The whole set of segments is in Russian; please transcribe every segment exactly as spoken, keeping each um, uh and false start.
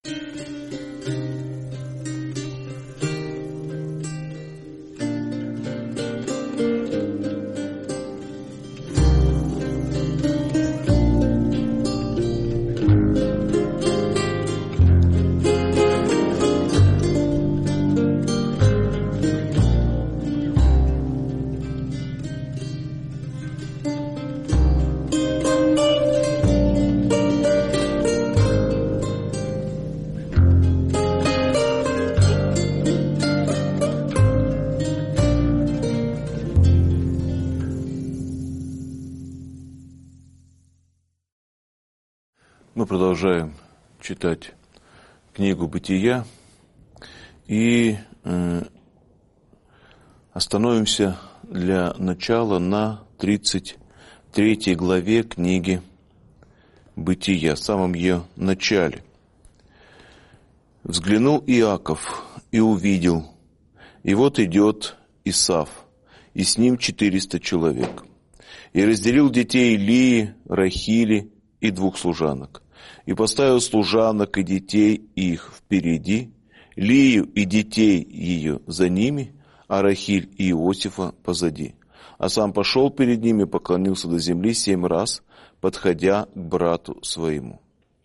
Мы продолжаем читать книгу «Бытия» и э, остановимся для начала на тридцать третьей главе книги «Бытия», в самом ее начале. «Взглянул Иаков и увидел, и вот идет Исав, и с ним четыреста человек, и разделил детей Лии, Рахили и двух служанок, и поставил служанок и детей их впереди, Лию и детей ее за ними, а Рахиль и Иосифа позади. А сам пошел перед ними, поклонился до земли семь раз, подходя к брату своему».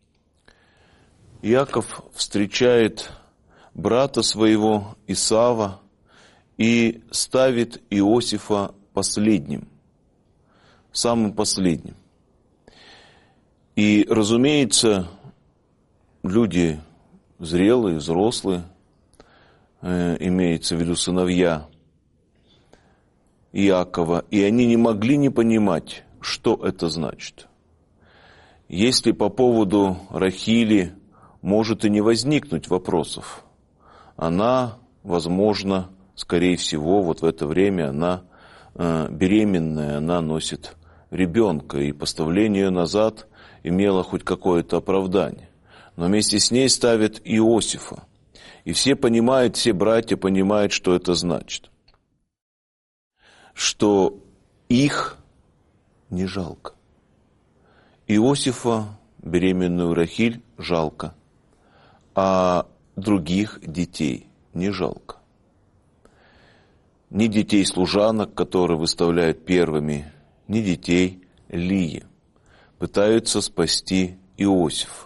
Иаков встречает брата своего Исава и ставит Иосифа последним, самым последним. И, разумеется, люди зрелые, взрослые, э, имеется в виду сыновья Иакова, и они не могли не понимать, что это значит. Если по поводу Рахили может и не возникнуть вопросов, она, возможно, скорее всего, вот в это время она э, беременная, она носит ребенка, и поставление ее назад имело хоть какое-то оправдание. Но вместе с ней ставят Иосифа. И все понимают, все братья понимают, что это значит. Что их не жалко. Иосифа, беременную Рахиль, жалко, а других детей не жалко. Ни детей служанок, которые выставляют первыми, ни детей Лии. Пытаются спасти Иосифа.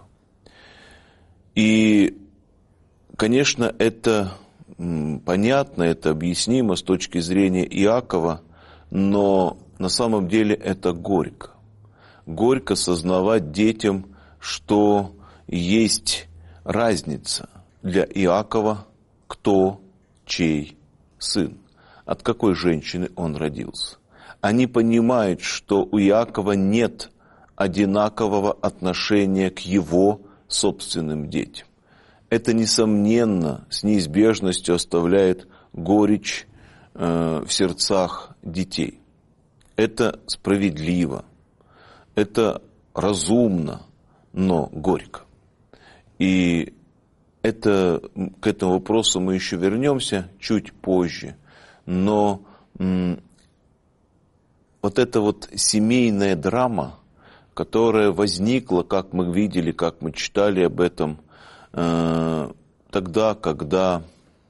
И, конечно, это понятно, это объяснимо с точки зрения Иакова, но на самом деле это горько. Горько сознавать детям, что есть разница для Иакова, кто чей сын, от какой женщины он родился. Они понимают, что у Иакова нет одинакового отношения к его собственным детям. Это, несомненно, с неизбежностью оставляет горечь э, в сердцах детей. Это справедливо, это разумно, но горько. И это, к этому вопросу мы еще вернемся чуть позже. Но м, вот эта вот семейная драма, которая возникла, как мы видели, как мы читали об этом, э, тогда, когда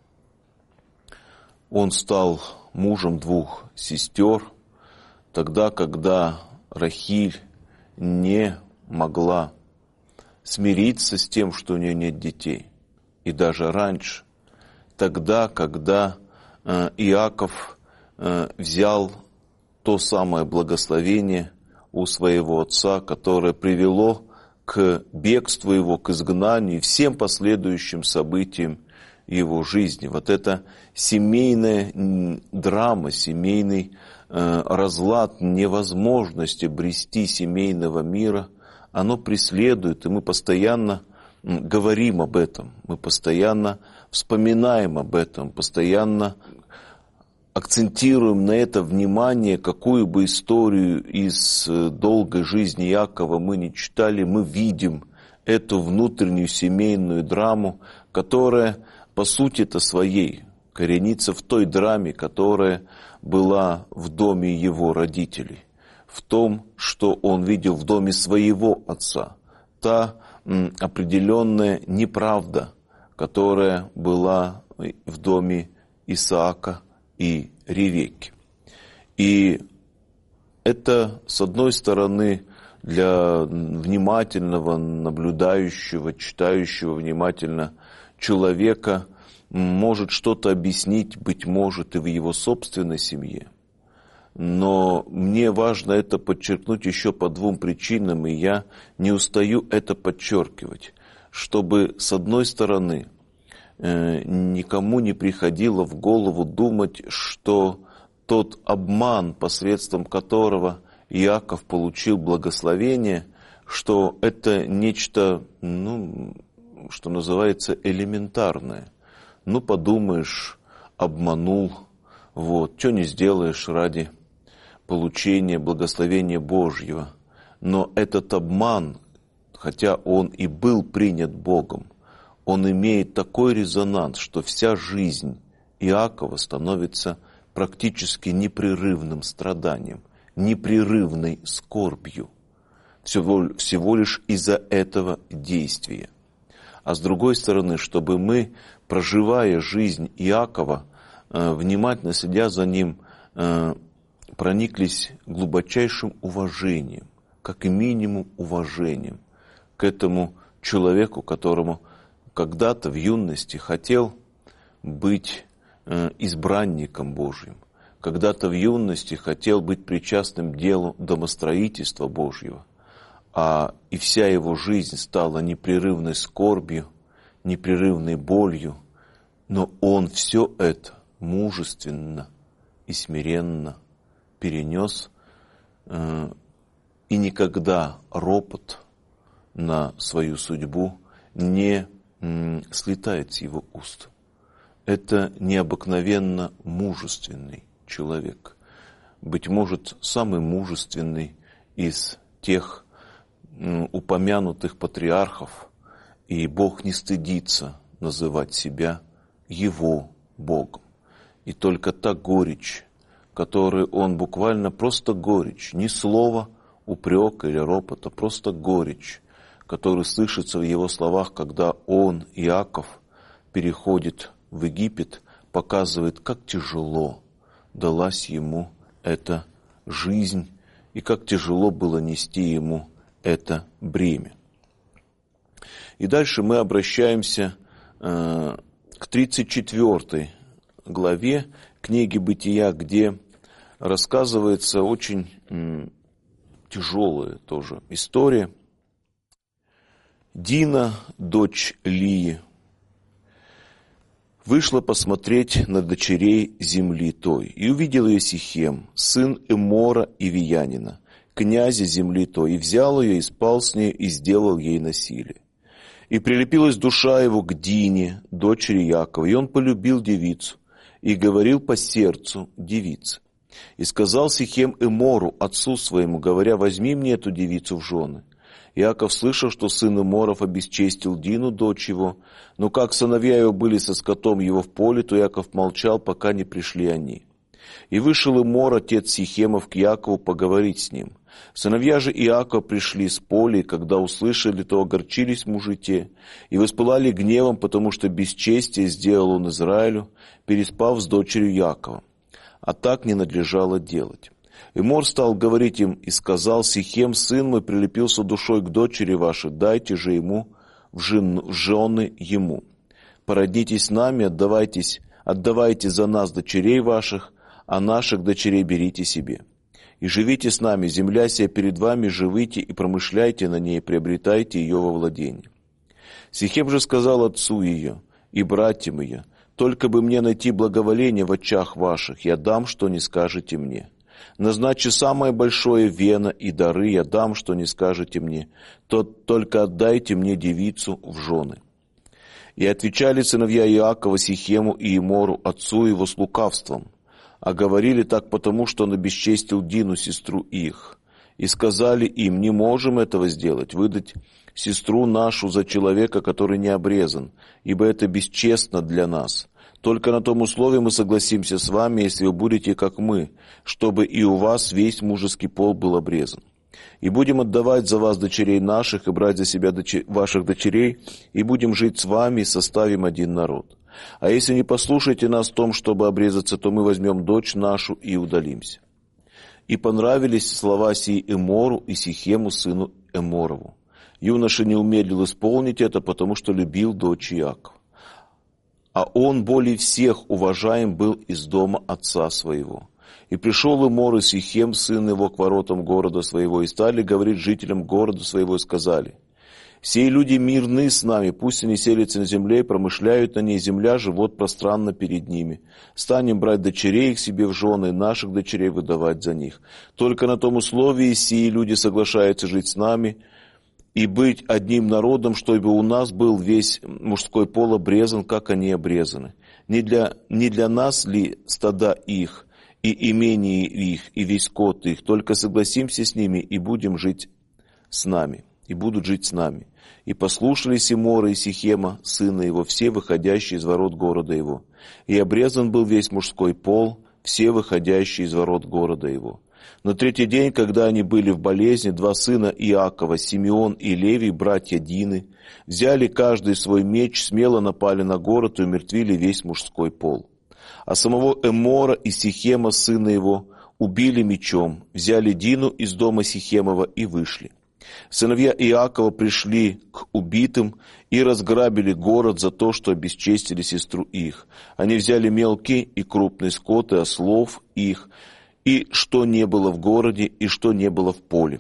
он стал мужем двух сестер, тогда, когда Рахиль не могла смириться с тем, что у нее нет детей, и даже раньше, тогда, когда э, Иаков э, взял то самое благословение у своего отца, которое привело к бегству его, к изгнанию и всем последующим событиям его жизни. Вот эта семейная драма, семейный э, разлад, невозможность обрести семейного мира, оно преследует, и мы постоянно говорим об этом, мы постоянно вспоминаем об этом, постоянно акцентируем на это внимание, какую бы историю из долгой жизни Иакова мы не читали, мы видим эту внутреннюю семейную драму, которая по сути-то своей коренится в той драме, которая была в доме его родителей, в том, что он видел в доме своего отца. Та определенная неправда, которая была в доме Исаака и Ревекки. И это, с одной стороны, для внимательного, наблюдающего, читающего внимательно человека может что-то объяснить, быть может, и в его собственной семье. Но мне важно это подчеркнуть еще по двум причинам, и я не устаю это подчеркивать, чтобы, с одной стороны, никому не приходило в голову думать, что тот обман, посредством которого Иаков получил благословение, что это нечто, ну, что называется, элементарное. Ну, подумаешь, обманул, вот, что не сделаешь ради получения благословения Божьего. Но этот обман, хотя он и был принят Богом, он имеет такой резонанс, что вся жизнь Иакова становится практически непрерывным страданием, непрерывной скорбью, всего, всего лишь из-за этого действия. А с другой стороны, чтобы мы, проживая жизнь Иакова, внимательно следя за ним, прониклись глубочайшим уважением, как и минимум уважением к этому человеку, которому когда-то в юности хотел быть избранником Божьим, когда-то в юности хотел быть причастным к делу домостроительства Божьего, а и вся его жизнь стала непрерывной скорбью, непрерывной болью, но он все это мужественно и смиренно перенес, э, и никогда ропот на свою судьбу не м, слетает с его уст. Это необыкновенно мужественный человек. Быть может, самый мужественный из тех м, упомянутых патриархов, и Бог не стыдится называть себя Его Богом. И только та горечь, которую он буквально просто горечь, ни слова упрека или ропота, просто горечь, который слышится в его словах, когда он, Иаков, переходит в Египет, показывает, как тяжело далась ему эта жизнь и как тяжело было нести ему это бремя. И дальше мы обращаемся э, к тридцать четвёртой главе книги Бытия, где рассказывается очень м, тяжелая тоже история. Дина, дочь Лии, вышла посмотреть на дочерей земли той, и увидел ее Сихем, сын Эмора и Виянина, князя земли той, и взял ее, и спал с ней, и сделал ей насилие. И прилепилась душа его к Дине, дочери Якова, и он полюбил девицу, и говорил по сердцу девицы. И сказал Сихем Эмору, отцу своему, говоря, возьми мне эту девицу в жены. Иаков слышал, что сын Эморов обесчестил Дину, дочь его, но как сыновья его были со скотом его в поле, то Иаков молчал, пока не пришли они. И вышел Эмор, отец Сихемов, к Якову поговорить с ним. Сыновья же Иакова пришли с поля, и когда услышали, то огорчились мужи те, и воспылали гневом, потому что бесчестие сделал он Израилю, переспав с дочерью Якова. А так не надлежало делать. Эмор стал говорить им, и сказал: Сихем, сын мой, прилепился душой к дочери вашей, дайте же ему в жены ему. Породнитесь с нами, отдавайтесь, отдавайте за нас дочерей ваших, а наших дочерей берите себе. И живите с нами, земля сия перед вами, живите и промышляйте на ней, приобретайте ее во владение. Сихем же сказал отцу ее и братьям ее: только бы мне найти благоволение в очах ваших, я дам, что не скажете мне. Назначьте самое большое вено и дары, я дам, что не скажете мне, то только отдайте мне девицу в жены. И отвечали сыновья Иакова Сихему и Эмору, отцу его, с лукавством, а говорили так потому, что он обесчестил Дину, сестру их. И сказали им: не можем этого сделать, выдать сестру нашу за человека, который не обрезан, ибо это бесчестно для нас. Только на том условии мы согласимся с вами, если вы будете как мы, чтобы и у вас весь мужеский пол был обрезан. И будем отдавать за вас дочерей наших и брать за себя дочер... ваших дочерей, и будем жить с вами и составим один народ. А если не послушаете нас в том, чтобы обрезаться, то мы возьмем дочь нашу и удалимся». И понравились слова сии Эмору и Сихему, сыну Эморову. Юноша не умедлил исполнить это, потому что любил дочь Иакова. А он более всех уважаем был из дома отца своего. И пришел Эмор и Сихем, сын его, к воротам города своего, и стали говорить жителям города своего, и сказали: «Сей люди мирны с нами, пусть они селятся на земле и промышляют на ней, земля же вот пространна перед ними. Станем брать дочерей их себе в жены, наших дочерей выдавать за них. Только на том условии сии люди соглашаются жить с нами и быть одним народом, чтобы у нас был весь мужской пол обрезан, как они обрезаны. Не для, не для нас ли стада их, и имение их, и весь скот их, только согласимся с ними и будем жить с нами». И будут жить с нами. И послушались Эмора и Сихема, сына его, все выходящие из ворот города его. И обрезан был весь мужской пол, все выходящие из ворот города его. На третий день, когда они были в болезни, два сына Иакова, Симеон и Левий, братья Дины, взяли каждый свой меч, смело напали на город и умертвили весь мужской пол. А самого Эмора и Сихема, сына его, убили мечом, взяли Дину из дома Сихемова и вышли. Сыновья Иакова пришли к убитым и разграбили город за то, что обесчестили сестру их. Они взяли мелкий и крупный скот и ослов их, и что не было в городе, и что не было в поле.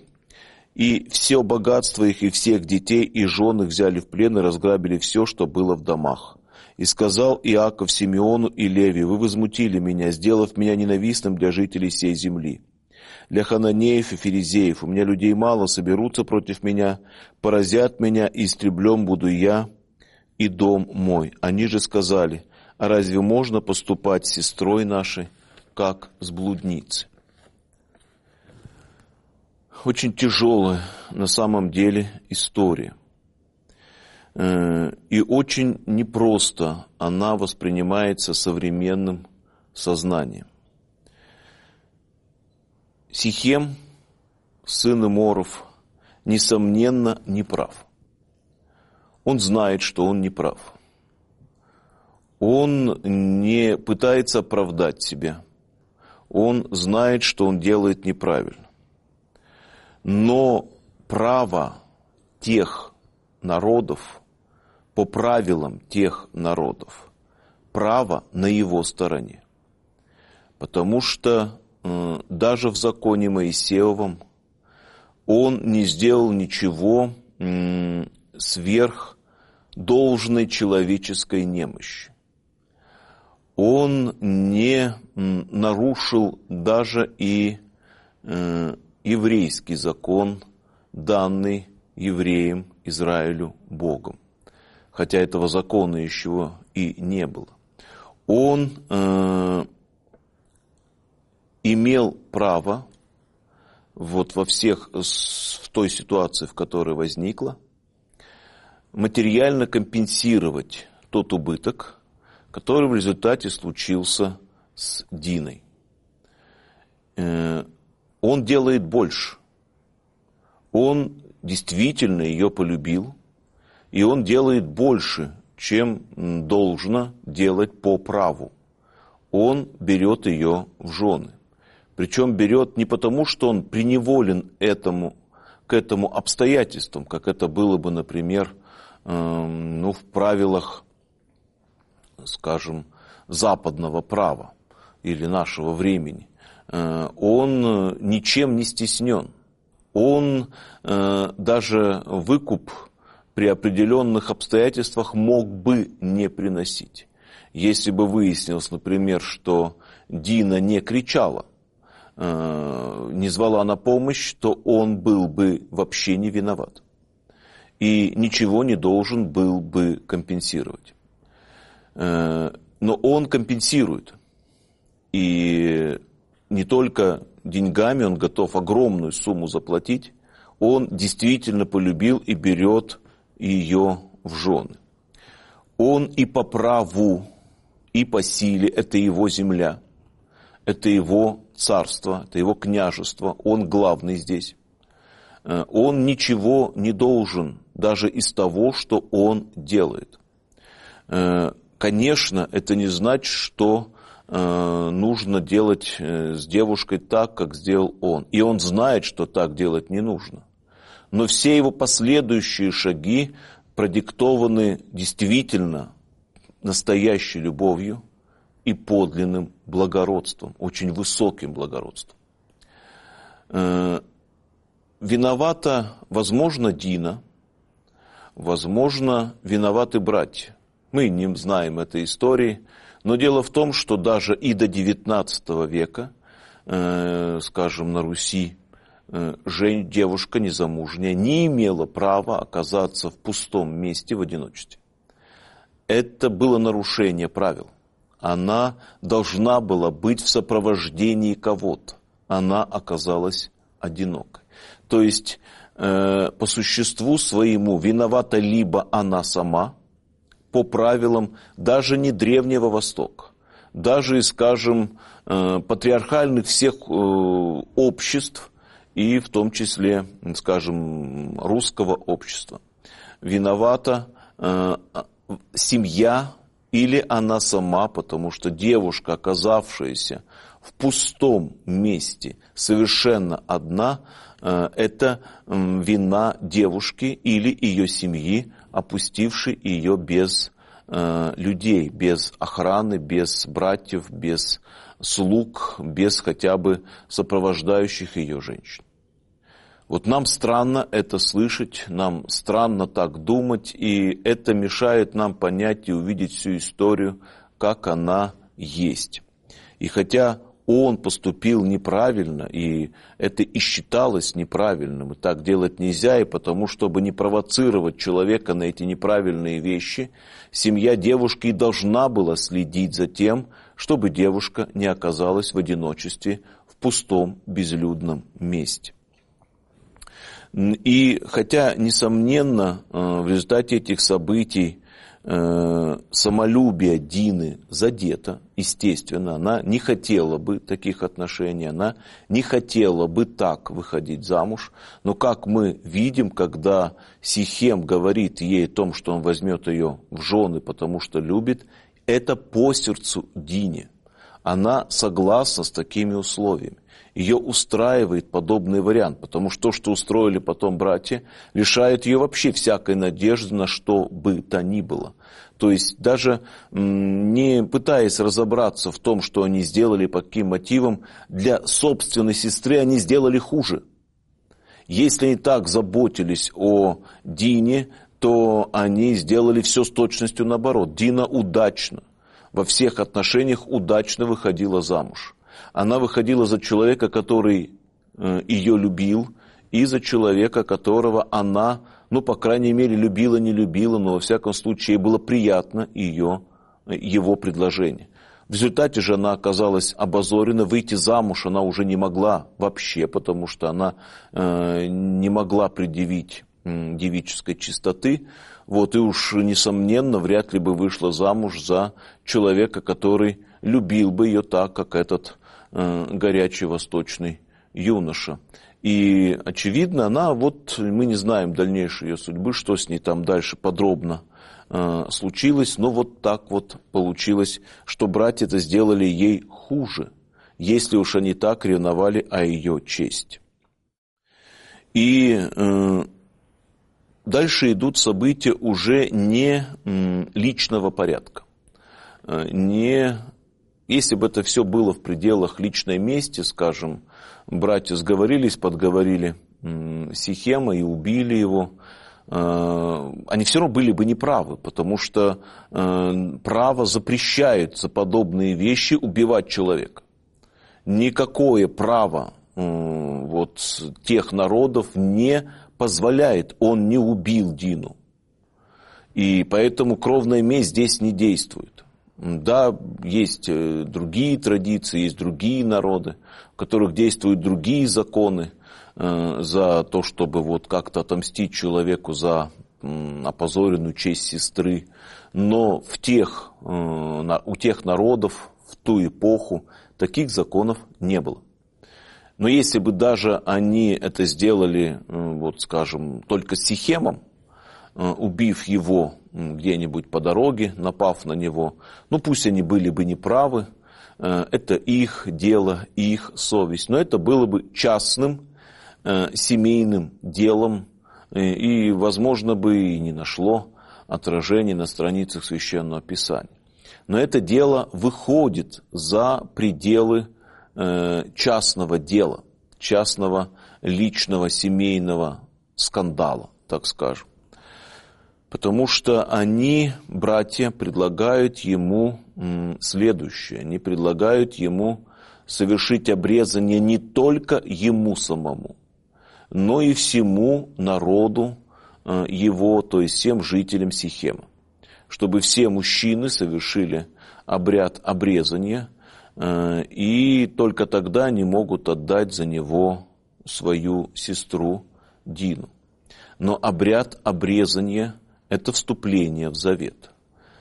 И все богатство их, и всех детей, и жен их взяли в плен, и разграбили все, что было в домах. И сказал Иаков Симеону и Леви: «Вы возмутили меня, сделав меня ненавистным для жителей сей земли. Для хананеев и ферезеев у меня людей мало, соберутся против меня, поразят меня, и истреблен буду я и дом мой». Они же сказали: «А разве можно поступать с сестрой нашей, как с блудницей?» Очень тяжелая на самом деле история. И очень непросто она воспринимается современным сознанием. Сихем, сын Эморов, несомненно, не прав. Он знает, что он не прав. Он не пытается оправдать себя. Он знает, что он делает неправильно. Но право тех народов, по правилам тех народов, право на его стороне. Потому что даже в законе Моисеевом он не сделал ничего сверх должной человеческой немощи. Он не нарушил даже и еврейский закон, данный евреям, Израилю, Богом. Хотя этого закона еще и не было. Он э, имел право вот во всех, в той ситуации, в которой возникла, материально компенсировать тот убыток, который в результате случился с Диной. Э, он делает больше. Он действительно ее полюбил, и он делает больше, чем должно делать по праву. Он берет ее в жены. Причем берет не потому, что он преневолен этому, к этому обстоятельствам, как это было бы, например, э, ну, в правилах, скажем, западного права или нашего времени. Э, он ничем не стеснен. Он э, даже выкуп при определенных обстоятельствах мог бы не приносить. Если бы выяснилось, например, что Дина не кричала, э, не звала на помощь, то он был бы вообще не виноват. И ничего не должен был бы компенсировать. Э, но он компенсирует. И не только деньгами, он готов огромную сумму заплатить, он действительно полюбил и берет ее в жены. Он и по праву, и по силе, это его земля, это его царство, это его княжество, он главный здесь. Он ничего не должен даже из того, что он делает. Конечно, это не значит, что нужно делать с девушкой так, как сделал он. И он знает, что так делать не нужно. Но все его последующие шаги продиктованы действительно настоящей любовью и подлинным благородством, очень высоким благородством. Виновата, возможно, Дина, возможно, виноваты братья. Мы не знаем этой истории, но дело в том, что даже и до девятнадцатого века, э, скажем, на Руси, э, жень, девушка незамужняя не имела права оказаться в пустом месте в одиночестве. Это было нарушение правил. Она должна была быть в сопровождении кого-то. Она оказалась одинокой. То есть, э, по существу своему виновата либо она сама, по правилам даже не Древнего Востока, даже, скажем, э, патриархальных всех э, обществ, и в том числе, скажем, русского общества. Виновата э, семья или она сама, потому что девушка, оказавшаяся в пустом месте, совершенно одна, это вина девушки или ее семьи, опустившей ее без людей, без охраны, без братьев, без слуг, без хотя бы сопровождающих ее женщин. Вот нам странно это слышать, нам странно так думать, и это мешает нам понять и увидеть всю историю, как она есть. И хотя он поступил неправильно, и это и считалось неправильным, и так делать нельзя, и потому, чтобы не провоцировать человека на эти неправильные вещи, семья девушки и должна была следить за тем, чтобы девушка не оказалась в одиночестве в пустом, безлюдном месте. И хотя, несомненно, в результате этих событий самолюбие Дины задето, естественно, она не хотела бы таких отношений, она не хотела бы так выходить замуж, но как мы видим, когда Сихем говорит ей о том, что он возьмет ее в жены, потому что любит, это по сердцу Дине. Она согласна с такими условиями. Ее устраивает подобный вариант, потому что то, что устроили потом братья, лишает ее вообще всякой надежды на что бы то ни было. То есть даже не пытаясь разобраться в том, что они сделали, по каким мотивам, для собственной сестры они сделали хуже. Если они так заботились о Дине, то они сделали все с точностью наоборот. Дина удачно, во всех отношениях удачно выходила замуж. Она выходила за человека, который э, ее любил, и за человека, которого она, ну, по крайней мере, любила, не любила, но, во всяком случае, было приятно ее, его предложение. В результате же она оказалась обозорена, выйти замуж она уже не могла вообще, потому что она э, не могла предъявить э, девической чистоты. Вот, и уж, несомненно, вряд ли бы вышла замуж за человека, который любил бы ее так, как этот э, горячий восточный юноша. И, очевидно, она, вот, мы не знаем дальнейшей ее судьбы, что с ней там дальше подробно э, случилось, но вот так вот получилось, что братья это сделали ей хуже, если уж они так ревновали о ее чести. И э, дальше идут события уже не э, личного порядка, э, не... Если бы это все было в пределах личной мести, скажем, братья сговорились, подговорили Сихема и убили его, они все равно были бы неправы, потому что право запрещает за подобные вещи убивать человека. Никакое право вот, тех народов не позволяет, он не убил Дину. И поэтому кровная месть здесь не действует. Да, есть другие традиции, есть другие народы, в которых действуют другие законы э, за то, чтобы вот как-то отомстить человеку за э, опозоренную честь сестры. Но в тех, э, на, у тех народов в ту эпоху таких законов не было. Но если бы даже они это сделали, вот скажем, только с Сихемом, убив его где-нибудь по дороге, напав на него, ну пусть они были бы неправы, это их дело, их совесть, но это было бы частным семейным делом и, возможно, бы и не нашло отражения на страницах Священного Писания. Но это дело выходит за пределы частного дела, частного личного семейного скандала, так скажем. Потому что они, братья, предлагают ему следующее. Они предлагают ему совершить обрезание не только ему самому, но и всему народу его, то есть всем жителям Сихема. Чтобы все мужчины совершили обряд обрезания, и только тогда они могут отдать за него свою сестру Дину. Но обряд обрезания – это вступление в завет.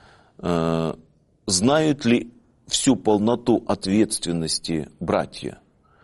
Знают ли всю полноту ответственности братья?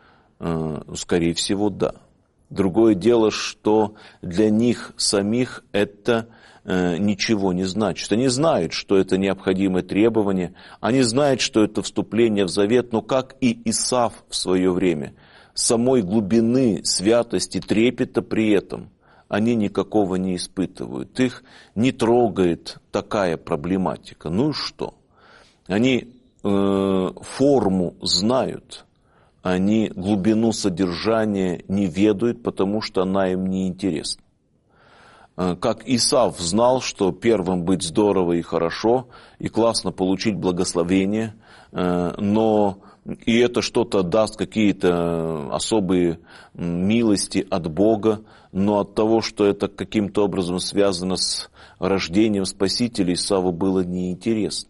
Скорее всего, да. Другое дело, что для них самих это ничего не значит. Они знают, что это необходимое требование, они знают, что это вступление в завет, но как и Исав в свое время, самой глубины святости, трепета при этом они никакого не испытывают. Их не трогает такая проблематика. Ну и что? Они э, форму знают, они глубину содержания не ведают, потому что она им не интересна. Как Исав знал, что первым быть здорово и хорошо, и классно получить благословение, но и это что-то даст, какие-то особые милости от Бога, но от того, что это каким-то образом связано с рождением Спасителя, Исаву было неинтересно.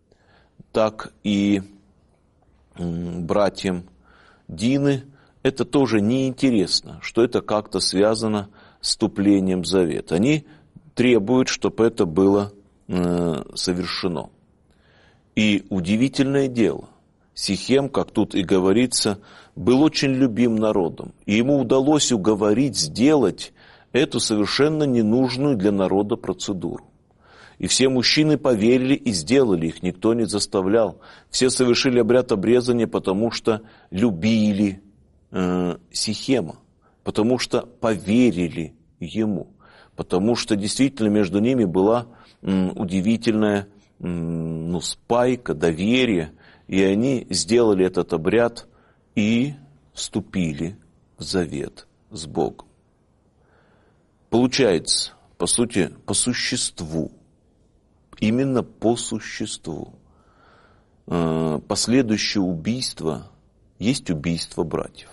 Так и братьям Дины это тоже неинтересно, что это как-то связано с вступлением в завет. Они требуют, чтобы это было э, совершено. И удивительное дело, Сихем, как тут и говорится, был очень любим народом, и ему удалось уговорить сделать эту совершенно ненужную для народа процедуру. И все мужчины поверили и сделали, их никто не заставлял. Все совершили обряд обрезания, потому что любили э, Сихема, потому что поверили ему, потому что действительно между ними была м, удивительная м, ну, спайка, доверие, и они сделали этот обряд и вступили в завет с Богом. Получается, по сути, по существу, именно по существу, последующее убийство есть убийство братьев.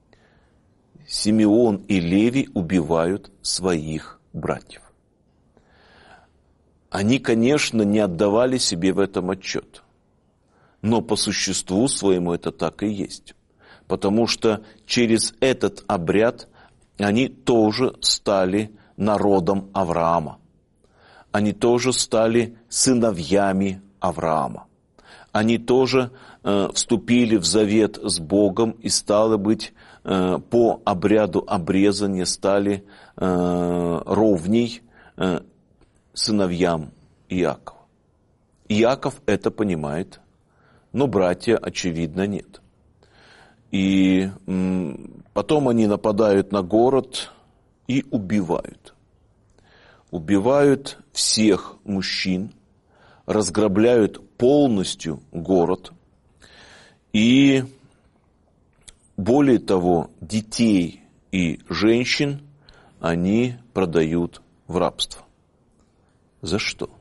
Симеон и Левий убивают своих братьев. Они, конечно, не отдавали себе в этом отчет, но по существу своему это так и есть. Потому что через этот обряд они тоже стали народом Авраама. Они тоже стали сыновьями Авраама. Они тоже э, вступили в завет с Богом и, стало быть, э, по обряду обрезания стали э, ровней э, сыновьям Иакова. Иаков это понимает, но братья, очевидно, нет. И м, потом они нападают на город и убивают. Убивают всех мужчин, разграбляют полностью город и, более того, детей и женщин они продают в рабство. За что?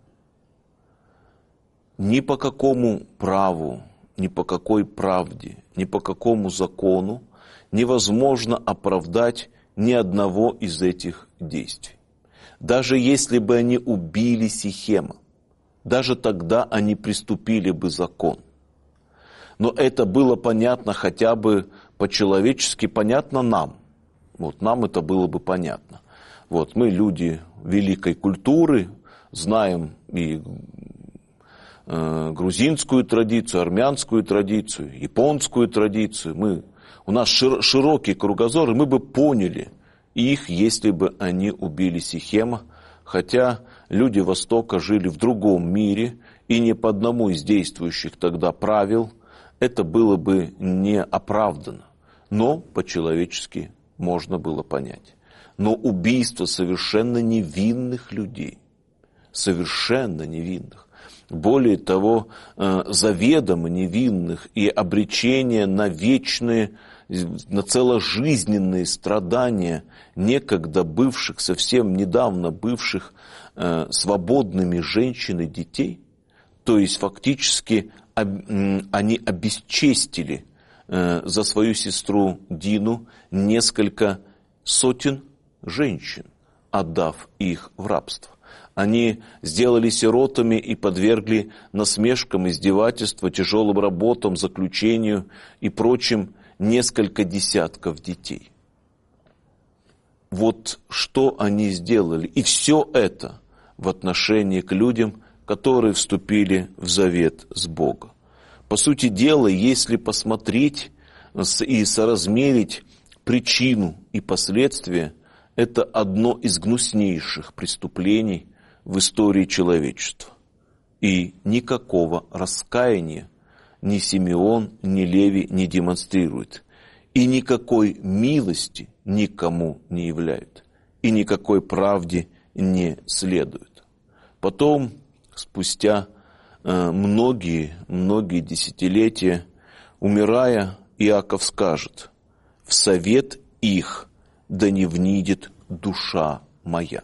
Ни по какому праву, ни по какой правде, ни по какому закону невозможно оправдать ни одного из этих действий. Даже если бы они убили Сихема, даже тогда они приступили бы закон. Но это было понятно хотя бы по-человечески, понятно нам. Вот нам это было бы понятно. Вот мы люди великой культуры, знаем и э, грузинскую традицию, армянскую традицию, японскую традицию. Мы у нас широкий кругозор, и мы бы поняли их, если бы они убили Сихема, хотя люди Востока жили в другом мире, и ни по одному из действующих тогда правил это было бы не оправдано, но по-человечески можно было понять. Но убийство совершенно невинных людей, совершенно невинных, более того, заведомо невинных, и обречение на вечные, на целожизненные страдания некогда бывших, совсем недавно бывших свободными женщин и детей, то есть фактически они обесчестили за свою сестру Дину несколько сотен женщин, отдав их в рабство. Они сделали сиротами и подвергли насмешкам, издевательству, тяжелым работам, заключению и прочим несколько десятков детей. Вот что они сделали. И все это в отношении к людям, которые вступили в завет с Богом. По сути дела, если посмотреть и соразмерить причину и последствия, это одно из гнуснейших преступлений в истории человечества. И никакого раскаяния ни Симеон, ни Левий не демонстрирует. И никакой милости никому не являют. И никакой правде не следует. Потом, спустя многие, многие десятилетия, умирая, Иаков скажет: «В совет их да не внидит душа моя».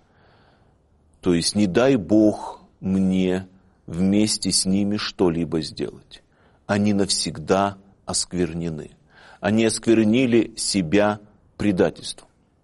То есть не дай Бог мне вместе с ними что-либо сделать. Они навсегда осквернены. Они осквернили себя предательством.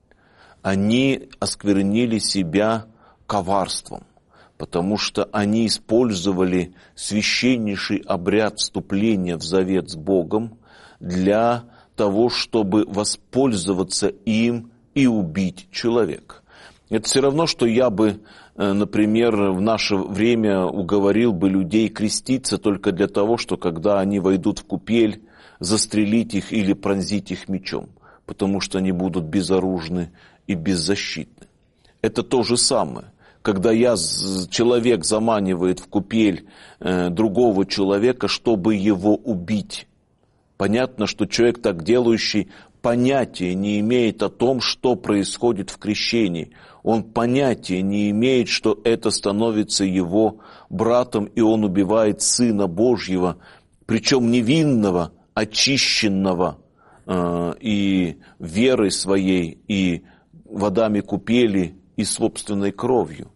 Они осквернили себя коварством, потому что они использовали священнейший обряд вступления в завет с Богом для того, чтобы воспользоваться им и убить человека. Это все равно, что я бы, например, в наше время уговорил бы людей креститься только для того, что когда они войдут в купель, застрелить их или пронзить их мечом, потому что они будут безоружны и беззащитны. Это то же самое. Когда я, человек заманивает в купель э, другого человека, чтобы его убить. Понятно, что человек, так делающий, понятия не имеет о том, что происходит в крещении. Он понятия не имеет, что это становится его братом, и он убивает Сына Божьего, причем невинного, очищенного э, и верой своей, и водами купели, и собственной кровью.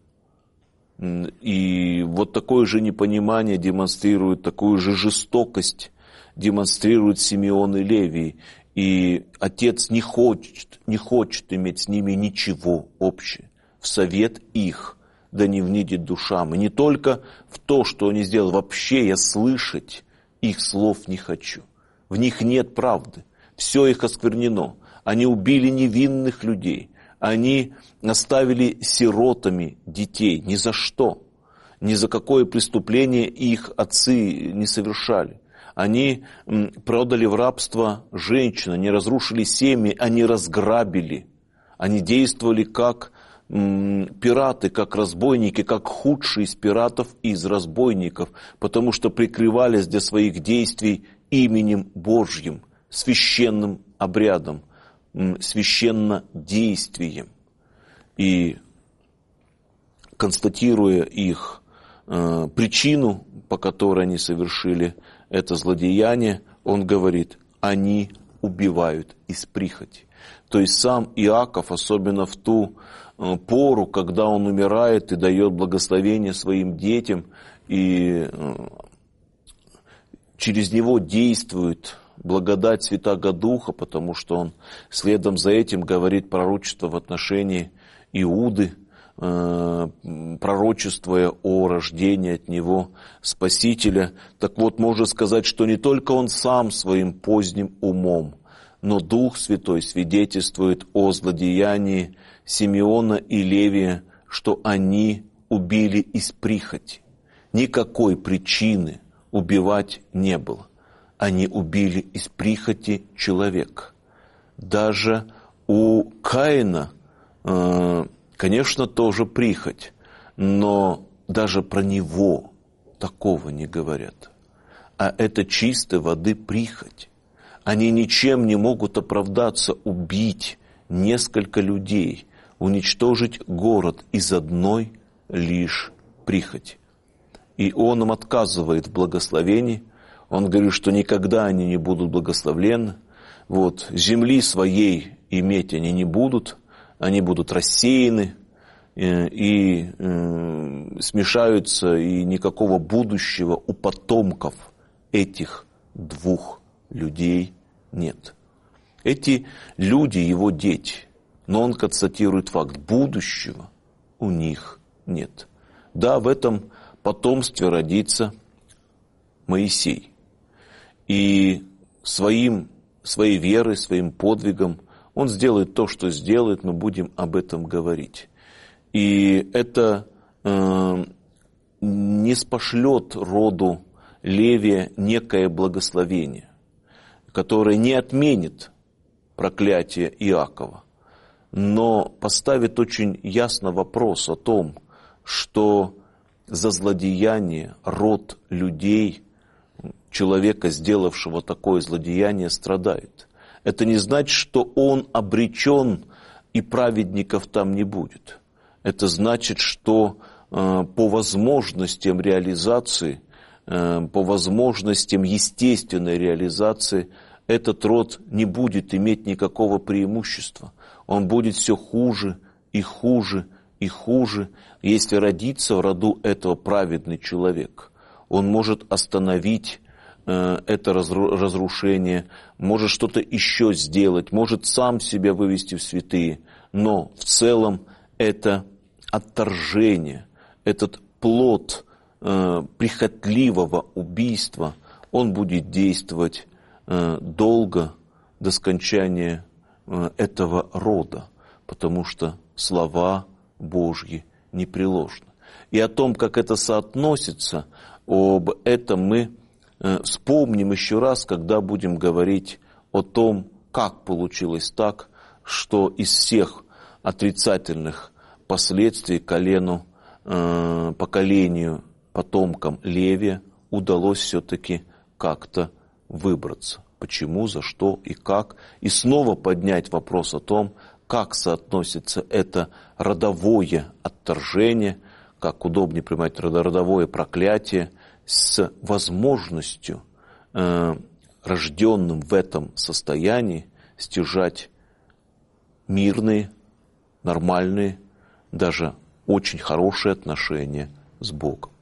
И вот такое же непонимание демонстрирует, такую же жестокость демонстрирует Симеон и Левий. И отец не хочет, не хочет иметь с ними ничего общего. В совет их да не внидит душам. И не только в то, что они сделали. Вообще я слышать их слов не хочу. В них нет правды. Все их осквернено. Они убили невинных людей. Они оставили сиротами детей. Ни за что. Ни за какое преступление их отцы не совершали. Они продали в рабство женщин, они разрушили семьи, они разграбили. Они действовали как пираты, как разбойники, как худшие из пиратов и из разбойников, потому что прикрывались для своих действий именем Божьим, священным обрядом, священнодействием. И констатируя их э, причину, по которой они совершили это злодеяние, он говорит: они убивают из прихоти. То есть сам Иаков, особенно в ту э, пору, когда он умирает и дает благословение своим детям, и э, через него действует благодать Святаго Духа, потому что он следом за этим говорит пророчество в отношении Иуды, пророчествуя о рождении от него Спасителя. Так вот, можно сказать, что не только он сам своим поздним умом, но Дух Святой свидетельствует о злодеянии Симеона и Левия, что они убили из прихоти. Никакой причины убивать не было. они убили из прихоти человека. Даже у Каина, конечно, тоже прихоть, но даже про него такого не говорят. А это чистой воды прихоть. Они ничем не могут оправдаться убить несколько людей, уничтожить город из одной лишь прихоти. И он им отказывает в благословении. Он говорит, что никогда они не будут благословленны. Вот, земли своей иметь они не будут, они будут рассеяны и, и э, смешаются, и никакого будущего у потомков этих двух людей нет. Эти люди его дети, но он констатирует факт, будущего у них нет. Да, в этом потомстве родится Моисей. И своим, своей верой, своим подвигом он сделает то, что сделает, мы будем об этом говорить. И это э, не спошлет роду Левия некое благословение, которое не отменит проклятие Иакова, но поставит очень ясно вопрос о том, что за злодеяние род людей, человека, сделавшего такое злодеяние, страдает. Это не значит, что он обречен и праведников там не будет. Это значит, что э, по возможностям реализации, э, по возможностям естественной реализации этот род не будет иметь никакого преимущества. Он будет все хуже и хуже и хуже. Если родится в роду этого праведный человек, он может остановить э, это разрушение, может что-то еще сделать, может сам себя вывести в святые, но в целом это отторжение, этот плод э, прихотливого убийства, он будет действовать э, долго до скончания э, этого рода, потому что слова Божьи непреложны. И о том, как это соотносится, об этом мы э, вспомним еще раз, когда будем говорить о том, как получилось так, что из всех отрицательных последствий колену, э, поколению, потомкам Левия удалось все-таки как-то выбраться. Почему, за что и как. И снова поднять вопрос о том, как соотносится это родовое отторжение, как удобнее принимать родовое проклятие, с возможностью, э, рожденным в этом состоянии, стяжать мирные, нормальные, даже очень хорошие отношения с Богом.